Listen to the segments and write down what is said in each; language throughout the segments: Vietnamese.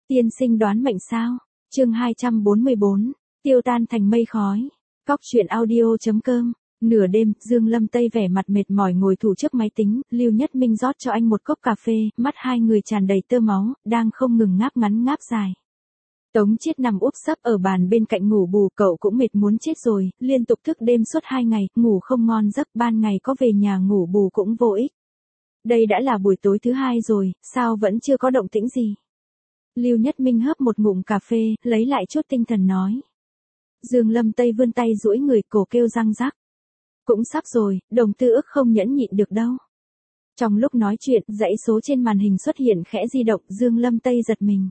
Tiên sinh đoán mệnh sao? Chương 244, tiêu tan thành mây khói. Cóc truyện audio.com. Nửa đêm, Dương Lâm Tây vẻ mặt mệt mỏi ngồi thủ trước máy tính, Lưu Nhất Minh rót cho anh một cốc cà phê, mắt hai người tràn đầy tơ máu, đang không ngừng ngáp ngắn ngáp dài. Tống Chiết nằm úp sấp ở bàn bên cạnh ngủ bù, cậu cũng mệt muốn chết rồi, liên tục thức đêm suốt 2 ngày, ngủ không ngon giấc, ban ngày có về nhà ngủ bù cũng vô ích. Đây đã là buổi tối thứ 2 rồi, sao vẫn chưa có động tĩnh gì? Lưu Nhất Minh hớp một ngụm cà phê, lấy lại chút tinh thần nói. Dương Lâm Tây vươn tay duỗi người, cổ kêu răng rắc. Cũng sắp rồi, Đồng Tư Ức không nhẫn nhịn được đâu. Trong lúc nói chuyện, dãy số trên màn hình xuất hiện khẽ di động, Dương Lâm Tây giật mình.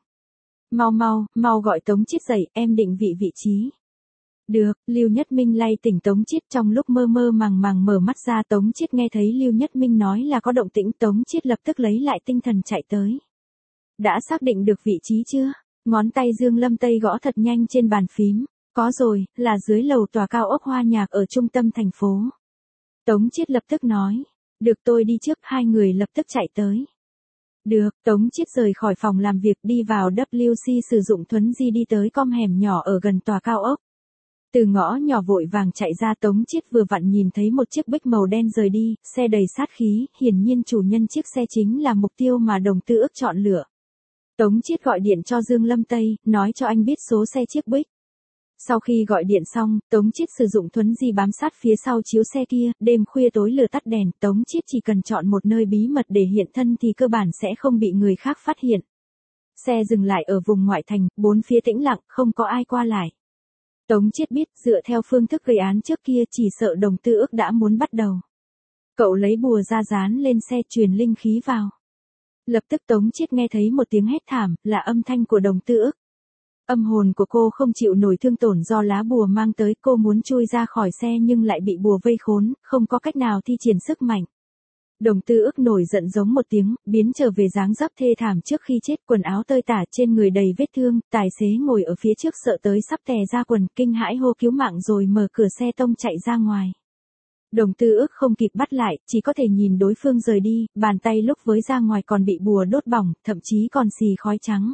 Mau gọi Tống Chiết dậy, em định vị trí. Được, Lưu Nhất Minh lay tỉnh Tống Chiết, trong lúc mơ mơ màng mở mắt ra. Tống Chiết nghe thấy Lưu Nhất Minh nói là có động tĩnh, Tống Chiết lập tức lấy lại tinh thần chạy tới. Đã xác định được vị trí chưa? Ngón tay Dương Lâm Tây gõ thật nhanh trên bàn phím. Có rồi, là dưới lầu tòa cao ốc Hoa Nhạc ở trung tâm thành phố. Tống Chiết lập tức nói. Được, tôi đi trước. Hai người lập tức chạy tới. Được, Tống Chiết rời khỏi phòng làm việc đi vào WC, sử dụng thuấn di đi tới con hẻm nhỏ ở gần tòa cao ốc. Từ ngõ nhỏ vội vàng chạy ra, Tống Chiết vừa vặn nhìn thấy một chiếc Bích màu đen rời đi, xe đầy sát khí, hiển nhiên chủ nhân chiếc xe chính là mục tiêu mà Đồng Tư Ức chọn lựa. Tống Chiết gọi điện cho Dương Lâm Tây, nói cho anh biết số xe chiếc Bích. Sau khi gọi điện xong, Tống Chiết sử dụng thuấn di bám sát phía sau chiếu xe kia, đêm khuya tối lửa tắt đèn, Tống Chiết chỉ cần chọn một nơi bí mật để hiện thân thì cơ bản sẽ không bị người khác phát hiện. Xe dừng lại ở vùng ngoại thành, bốn phía tĩnh lặng, không có ai qua lại. Tống Chiết biết, dựa theo phương thức gây án trước kia chỉ sợ Đồng Tư Ức đã muốn bắt đầu. Cậu lấy bùa ra dán lên xe, truyền linh khí vào. Lập tức Tống Chiết nghe thấy một tiếng hét thảm, là âm thanh của Đồng Tư Ức. Âm hồn của cô không chịu nổi thương tổn do lá bùa mang tới, cô muốn chui ra khỏi xe nhưng lại bị bùa vây khốn, không có cách nào thi triển sức mạnh. Đồng Tư Ức nổi giận giống một tiếng, biến trở về dáng dấp thê thảm trước khi chết, quần áo tơi tả, trên người đầy vết thương, tài xế ngồi ở phía trước sợ tới sắp tè ra quần, kinh hãi hô cứu mạng rồi mở cửa xe tông chạy ra ngoài. Đồng Tư Ức không kịp bắt lại, chỉ có thể nhìn đối phương rời đi, bàn tay lúc với ra ngoài còn bị bùa đốt bỏng, thậm chí còn xì khói trắng.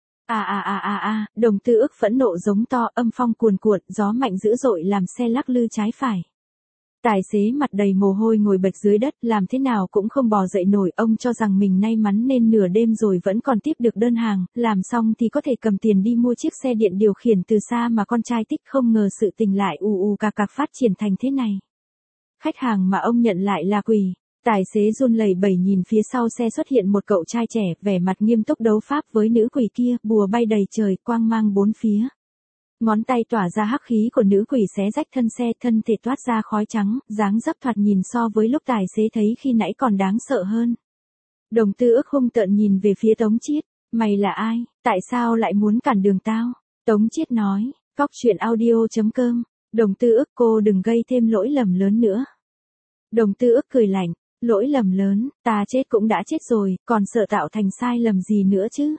Đồng Tư Ức phẫn nộ giống to, âm phong cuồn cuộn, gió mạnh dữ dội làm xe lắc lư trái phải. Tài xế mặt đầy mồ hôi ngồi bệt dưới đất, làm thế nào cũng không bò dậy nổi, ông cho rằng mình may mắn nên nửa đêm rồi vẫn còn tiếp được đơn hàng, làm xong thì có thể cầm tiền đi mua chiếc xe điện điều khiển từ xa mà con trai thích, không ngờ sự tình lại cạc phát triển thành thế này. Khách hàng mà ông nhận lại là quỷ. Tài xế run lẩy bẩy nhìn phía sau xe xuất hiện một cậu trai trẻ, vẻ mặt nghiêm túc đấu pháp với nữ quỷ kia, bùa bay đầy trời, quang mang bốn phía. Ngón tay tỏa ra hắc khí của nữ quỷ xé rách thân xe, thân thể toát ra khói trắng, dáng dấp thoạt nhìn so với lúc tài xế thấy khi nãy còn đáng sợ hơn. Đồng Tư Ức hung tợn nhìn về phía Tống Chiết, mày là ai, tại sao lại muốn cản đường tao? Tống Chiết nói, cóc truyện audio.com, Đồng Tư Ức cô đừng gây thêm lỗi lầm lớn nữa. Đồng Tư Ức cười lạnh, lỗi lầm lớn, ta chết cũng đã chết rồi, còn sợ tạo thành sai lầm gì nữa chứ?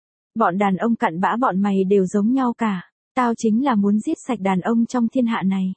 Bọn đàn ông cặn bã bọn mày đều giống nhau cả. Tao chính là muốn giết sạch đàn ông trong thiên hạ này.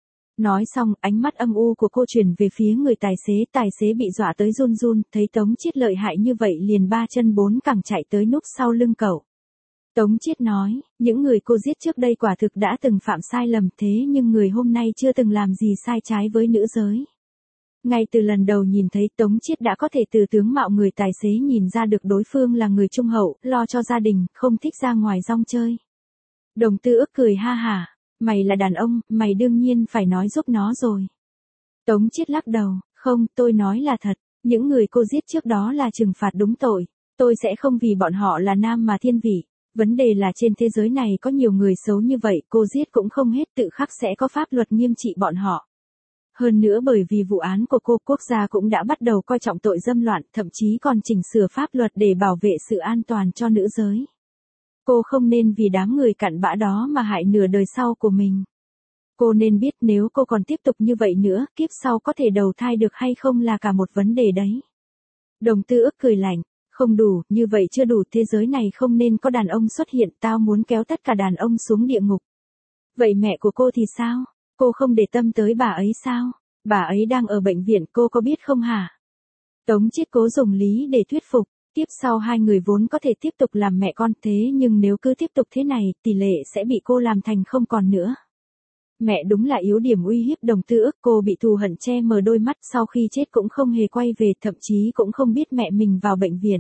Nói xong, ánh mắt âm u của cô chuyển về phía người tài xế bị dọa tới run run, thấy Tống Chiết lợi hại như vậy liền ba chân bốn cẳng chạy tới núp sau lưng cậu. Tống Chiết nói, những người cô giết trước đây quả thực đã từng phạm sai lầm, thế nhưng người hôm nay chưa từng làm gì sai trái với nữ giới. Ngay từ lần đầu nhìn thấy Tống Chiết đã có thể từ tướng mạo người tài xế nhìn ra được đối phương là người trung hậu, lo cho gia đình, không thích ra ngoài rong chơi. Đồng Tư Ức cười ha hả, mày là đàn ông, mày đương nhiên phải nói giúp nó rồi. Tống Chiết lắc đầu, không, tôi nói là thật, những người cô giết trước đó là trừng phạt đúng tội, tôi sẽ không vì bọn họ là nam mà thiên vị, vấn đề là trên thế giới này có nhiều người xấu như vậy, cô giết cũng không hết, tự khắc sẽ có pháp luật nghiêm trị bọn họ. Hơn nữa bởi vì vụ án của cô, quốc gia cũng đã bắt đầu coi trọng tội dâm loạn, thậm chí còn chỉnh sửa pháp luật để bảo vệ sự an toàn cho nữ giới. Cô không nên vì đám người cặn bã đó mà hại nửa đời sau của mình. Cô nên biết nếu cô còn tiếp tục như vậy nữa, kiếp sau có thể đầu thai được hay không là cả một vấn đề đấy. Đồng Tư Ức cười lạnh, không đủ, như vậy chưa đủ, thế giới này không nên có đàn ông xuất hiện, tao muốn kéo tất cả đàn ông xuống địa ngục. Vậy mẹ của cô thì sao? Cô không để tâm tới bà ấy sao? Bà ấy đang ở bệnh viện, cô có biết không hả? Tống Chiết cố dùng lý để thuyết phục. Tiếp sau hai người vốn có thể tiếp tục làm mẹ con thế nhưng nếu cứ tiếp tục thế này, tỷ lệ sẽ bị cô làm thành không còn nữa. Mẹ đúng là yếu điểm uy hiếp Đồng Tư Ức, cô bị thù hận che mờ đôi mắt sau khi chết cũng không hề quay về, thậm chí cũng không biết mẹ mình vào bệnh viện.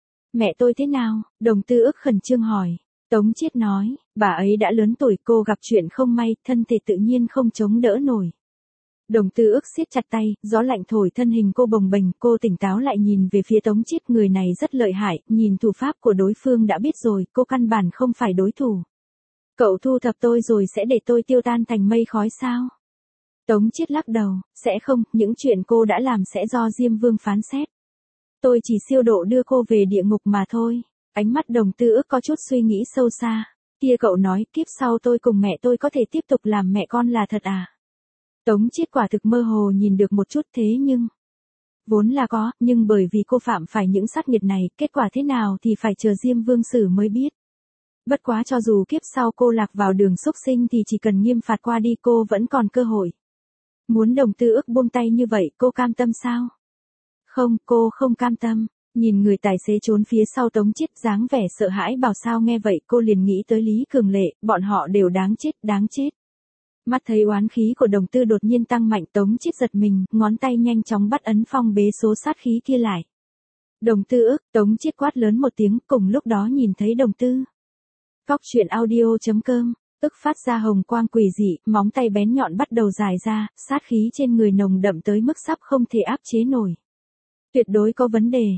Mẹ tôi thế nào? Đồng Tư Ức khẩn trương hỏi. Tống Chiết nói, bà ấy đã lớn tuổi, cô gặp chuyện không may, thân thể tự nhiên không chống đỡ nổi. Đồng Tư Ức siết chặt tay, gió lạnh thổi thân hình cô bồng bềnh, cô tỉnh táo lại nhìn về phía Tống Chiết, người này rất lợi hại, nhìn thủ pháp của đối phương đã biết rồi, cô căn bản không phải đối thủ. Cậu thu thập tôi rồi sẽ để tôi tiêu tan thành mây khói sao? Tống Chiết lắc đầu, sẽ không, những chuyện cô đã làm sẽ do Diêm Vương phán xét. Tôi chỉ siêu độ đưa cô về địa ngục mà thôi. Ánh mắt Đồng Tư Ức có chút suy nghĩ sâu xa. Kia cậu nói, kiếp sau tôi cùng mẹ tôi có thể tiếp tục làm mẹ con là thật à? Tống Chiết quả thực mơ hồ nhìn được một chút thế nhưng... Vốn là có, nhưng bởi vì cô phạm phải những sát nghiệt này, kết quả thế nào thì phải chờ Diêm Vương xử mới biết. Bất quá cho dù kiếp sau cô lạc vào đường súc sinh thì chỉ cần nghiêm phạt qua đi cô vẫn còn cơ hội. Muốn Đồng Tư Ức buông tay như vậy, cô cam tâm sao? Không, cô không cam tâm. Nhìn người tài xế trốn phía sau Tống Chiết dáng vẻ sợ hãi bảo sao nghe vậy cô liền nghĩ tới Lý Cường Lệ, bọn họ đều đáng chết, đáng chết. Mắt thấy oán khí của Đồng Tư đột nhiên tăng mạnh, Tống Chiết giật mình, ngón tay nhanh chóng bắt ấn phong bế số sát khí kia lại. Đồng Tư Ức, Tống Chiết quát lớn một tiếng, cùng lúc đó nhìn thấy Đồng Tư. Cóc truyện audio.com, Ức phát ra hồng quang quỷ dị, móng tay bén nhọn bắt đầu dài ra, sát khí trên người nồng đậm tới mức sắp không thể áp chế nổi. Tuyệt đối có vấn đề.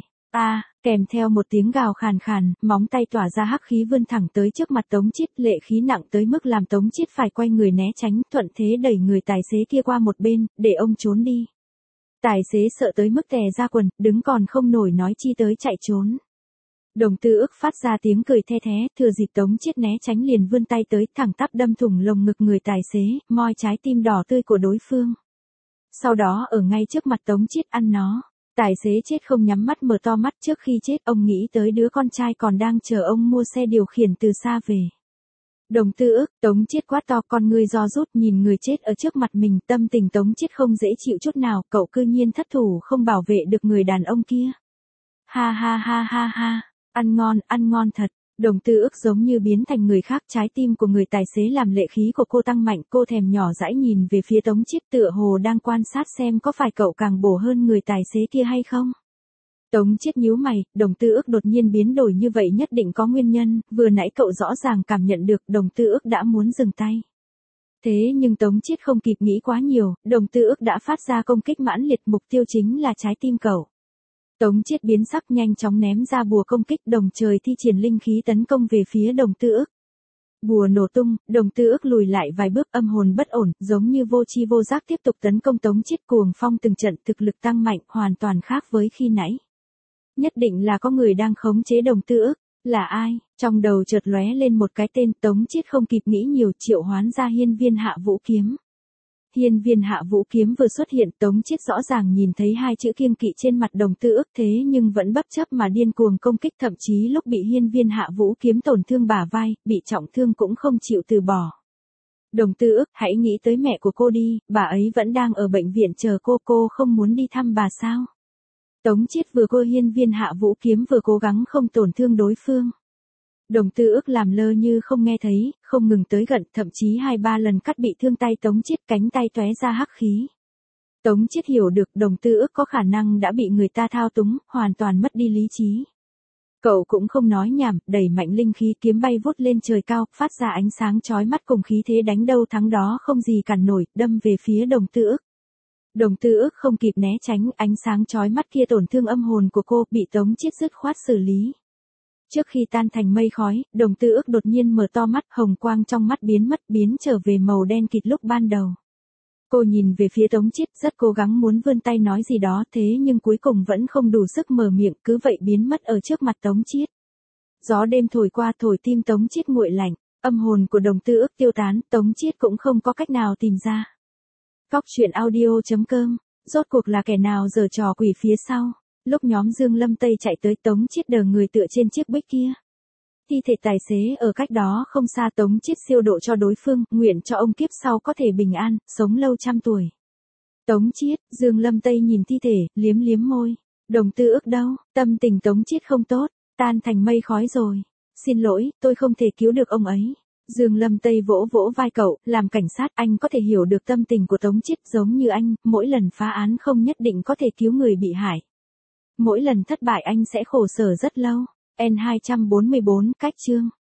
Kèm theo một tiếng gào khàn khàn, móng tay tỏa ra hắc khí vươn thẳng tới trước mặt Tống Chiết, lệ khí nặng tới mức làm Tống Chiết phải quay người né tránh, thuận thế đẩy người tài xế kia qua một bên, để ông trốn đi. Tài xế sợ tới mức tè ra quần, đứng còn không nổi nói chi tới chạy trốn. Đồng Tư Ức phát ra tiếng cười the thé, thừa dịp Tống Chiết né tránh liền vươn tay tới, thẳng tắp đâm thủng lồng ngực người tài xế, moi trái tim đỏ tươi của đối phương. Sau đó ở ngay trước mặt Tống Chiết ăn nó. Tài xế chết không nhắm mắt mở to mắt, trước khi chết ông nghĩ tới đứa con trai còn đang chờ ông mua xe điều khiển từ xa về. Đồng Tư Ức, Tống Chiết quát to, con ngươi ro rút nhìn người chết ở trước mặt mình, tâm tình Tống Chiết không dễ chịu chút nào, cậu cư nhiên thất thủ không bảo vệ được người đàn ông kia. Ha ha ha ha ha, ăn ngon thật. Đồng Tư Ức giống như biến thành người khác, trái tim của người tài xế làm lệ khí của cô tăng mạnh, cô thèm nhỏ dãi nhìn về phía Tống Chiết tựa hồ đang quan sát xem có phải cậu càng bổ hơn người tài xế kia hay không. Tống Chiết nhíu mày, Đồng Tư Ức đột nhiên biến đổi như vậy nhất định có nguyên nhân, vừa nãy cậu rõ ràng cảm nhận được Đồng Tư Ức đã muốn dừng tay. Thế nhưng Tống Chiết không kịp nghĩ quá nhiều, Đồng Tư Ức đã phát ra công kích mãnh liệt, mục tiêu chính là trái tim cậu. Tống Chiết biến sắc nhanh chóng ném ra bùa công kích, đồng thời thi triển linh khí tấn công về phía Đồng Tư Ức. Bùa nổ tung, Đồng Tư Ức lùi lại vài bước, âm hồn bất ổn, giống như vô tri vô giác tiếp tục tấn công Tống Chiết, cuồng phong từng trận, thực lực tăng mạnh, hoàn toàn khác với khi nãy. Nhất định là có người đang khống chế Đồng Tư Ức, là ai? Trong đầu chợt lóe lên một cái tên, Tống Chiết không kịp nghĩ nhiều, triệu hoán ra Hiên Viên Hạ Vũ Kiếm. Hiên Viên Hạ Vũ Kiếm vừa xuất hiện, Tống Chiết rõ ràng nhìn thấy hai chữ kiêng kỵ trên mặt Đồng Tư Ức, thế nhưng vẫn bất chấp mà điên cuồng công kích, thậm chí lúc bị Hiên Viên Hạ Vũ Kiếm tổn thương bả vai, bị trọng thương cũng không chịu từ bỏ. Đồng Tư Ức, hãy nghĩ tới mẹ của cô đi, bà ấy vẫn đang ở bệnh viện chờ cô không muốn đi thăm bà sao? Tống Chiết vừa cô Hiên Viên Hạ Vũ Kiếm vừa cố gắng không tổn thương đối phương. Đồng Tư Ức làm lơ như không nghe thấy, không ngừng tới gần, thậm chí 2-3 lần cắt bị thương tay Tống Chiết, cánh tay tóe ra hắc khí. Tống Chiết hiểu được Đồng Tư Ức có khả năng đã bị người ta thao túng, hoàn toàn mất đi lý trí. Cậu cũng không nói nhảm, đẩy mạnh linh khí, kiếm bay vút lên trời cao, phát ra ánh sáng chói mắt cùng khí thế đánh đâu thắng đó không gì cản nổi, đâm về phía Đồng Tư Ức. Đồng Tư Ức không kịp né tránh, ánh sáng chói mắt kia tổn thương âm hồn của cô, bị Tống Chiết dứt khoát xử lý. Trước khi tan thành mây khói, Đồng Tư Ức đột nhiên mở to mắt, hồng quang trong mắt biến mất, biến trở về màu đen kịt lúc ban đầu. Cô nhìn về phía Tống Chiết, rất cố gắng muốn vươn tay nói gì đó, thế nhưng cuối cùng vẫn không đủ sức mở miệng, cứ vậy biến mất ở trước mặt Tống Chiết. Gió đêm thổi qua, thổi tim Tống Chiết nguội lạnh, âm hồn của Đồng Tư Ức tiêu tán, Tống Chiết cũng không có cách nào tìm ra. Cóc truyện audio.com, rốt cuộc là kẻ nào giở trò quỷ phía sau? Lúc nhóm Dương Lâm Tây chạy tới, Tống Chiết đờ người tựa trên chiếc bích kia. Thi thể tài xế ở cách đó không xa, Tống Chiết siêu độ cho đối phương, nguyện cho ông kiếp sau có thể bình an, sống lâu trăm tuổi. Tống Chiết, Dương Lâm Tây nhìn thi thể, liếm liếm môi. Đồng Tư Ức đâu, tâm tình Tống Chiết không tốt, tan thành mây khói rồi. Xin lỗi, tôi không thể cứu được ông ấy. Dương Lâm Tây vỗ vỗ vai cậu, làm cảnh sát anh có thể hiểu được tâm tình của Tống Chiết giống như anh, mỗi lần phá án không nhất định có thể cứu người bị hại. Mỗi lần thất bại anh sẽ khổ sở rất lâu. N244 cách chương